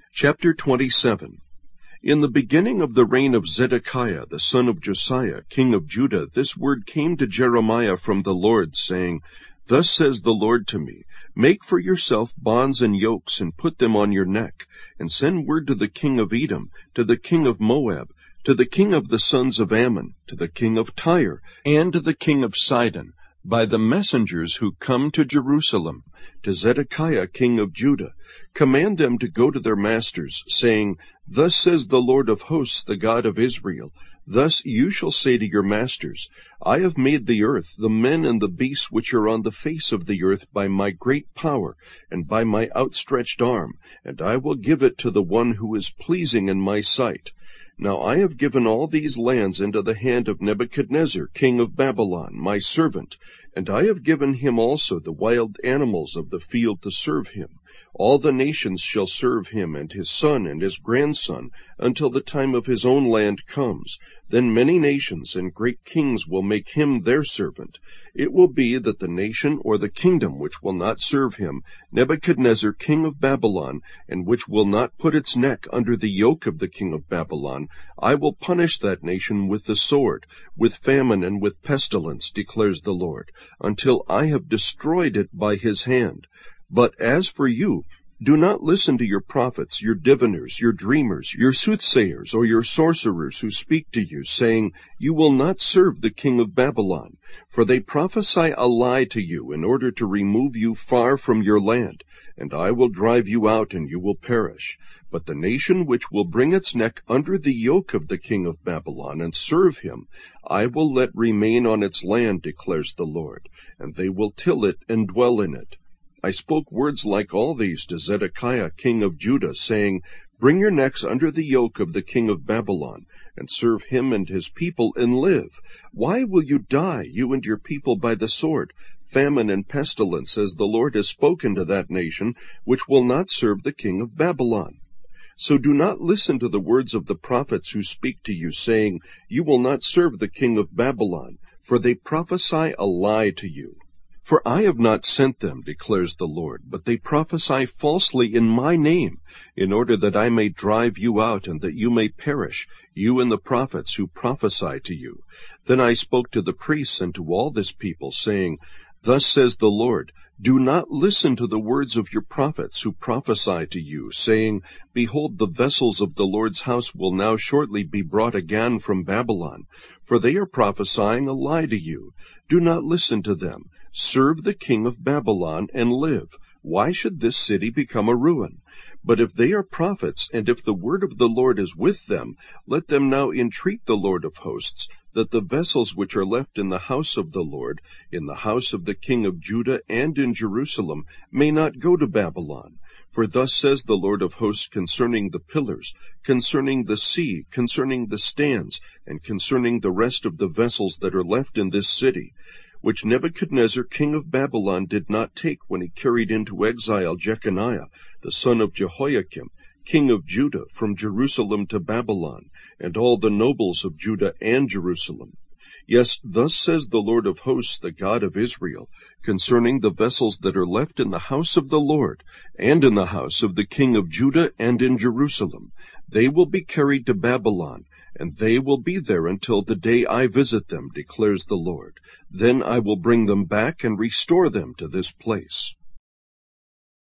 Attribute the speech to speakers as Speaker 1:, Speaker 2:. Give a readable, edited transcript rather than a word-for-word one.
Speaker 1: Chapter 27. In the beginning of the reign of Zedekiah the son of Josiah, king of Judah, this word came to Jeremiah from the Lord, saying, Thus says the Lord to me, Make for yourself bonds and yokes, and put them on your neck, and send word to the king of Edom, to the king of Moab, to the king of the sons of Ammon, to the king of Tyre, and to the king of Sidon, by the messengers who come to Jerusalem, to Zedekiah king of Judah. Command them to go to their masters, saying, Thus says the Lord of hosts, the God of Israel, Thus you shall say to your masters, I have made the earth, the men and the beasts which are on the face of the earth by my great power, and by my outstretched arm, and I will give it to the one who is pleasing in my sight. Now I have given all these lands into the hand of Nebuchadnezzar, king of Babylon, my servant, and I have given him also the wild animals of the field to serve him. All the nations shall serve him and his son and his grandson until the time of his own land comes. Then many nations and great kings will make him their servant. It will be that the nation or the kingdom which will not serve him, Nebuchadnezzar king of Babylon, and which will not put its neck under the yoke of the king of Babylon, I will punish that nation with the sword, with famine and with pestilence, declares the Lord, until I have destroyed it by his hand. But as for you, do not listen to your prophets, your diviners, your dreamers, your soothsayers, or your sorcerers who speak to you, saying, You will not serve the king of Babylon. For they prophesy a lie to you in order to remove you far from your land, and I will drive you out, and you will perish. But the nation which will bring its neck under the yoke of the king of Babylon and serve him, I will let remain on its land, declares the Lord, and they will till it and dwell in it. I spoke words like all these to Zedekiah king of Judah, saying, Bring your necks under the yoke of the king of Babylon, and serve him and his people, and live. Why will you die, you and your people, by the sword, famine and pestilence, as the Lord has spoken to that nation, which will not serve the king of Babylon? So do not listen to the words of the prophets who speak to you, saying, You will not serve the king of Babylon, for they prophesy a lie to you. For I have not sent them, declares the Lord, but they prophesy falsely in my name, in order that I may drive you out, and that you may perish, you and the prophets who prophesy to you. Then I spoke to the priests and to all this people, saying, Thus says the Lord, Do not listen to the words of your prophets who prophesy to you, saying, Behold, the vessels of the Lord's house will now shortly be brought again from Babylon. For they are prophesying a lie to you. Do not listen to them. Serve the king of Babylon and live. Why should this city become a ruin? But if they are prophets, and if the word of the Lord is with them, let them now entreat the Lord of hosts, that the vessels which are left in the house of the Lord, in the house of the king of Judah and in Jerusalem, may not go to Babylon. For thus says the Lord of hosts concerning the pillars, concerning the sea, concerning the stands, and concerning the rest of the vessels that are left in this city, which Nebuchadnezzar king of Babylon did not take when he carried into exile Jeconiah, the son of Jehoiakim, king of Judah, from Jerusalem to Babylon, and all the nobles of Judah and Jerusalem. Yes, thus says the Lord of hosts, the God of Israel, concerning the vessels that are left in the house of the Lord, and in the house of the king of Judah and in Jerusalem. They will be carried to Babylon, and they will be there until the day I visit them, declares the Lord. Then I will bring them back and restore them to this place.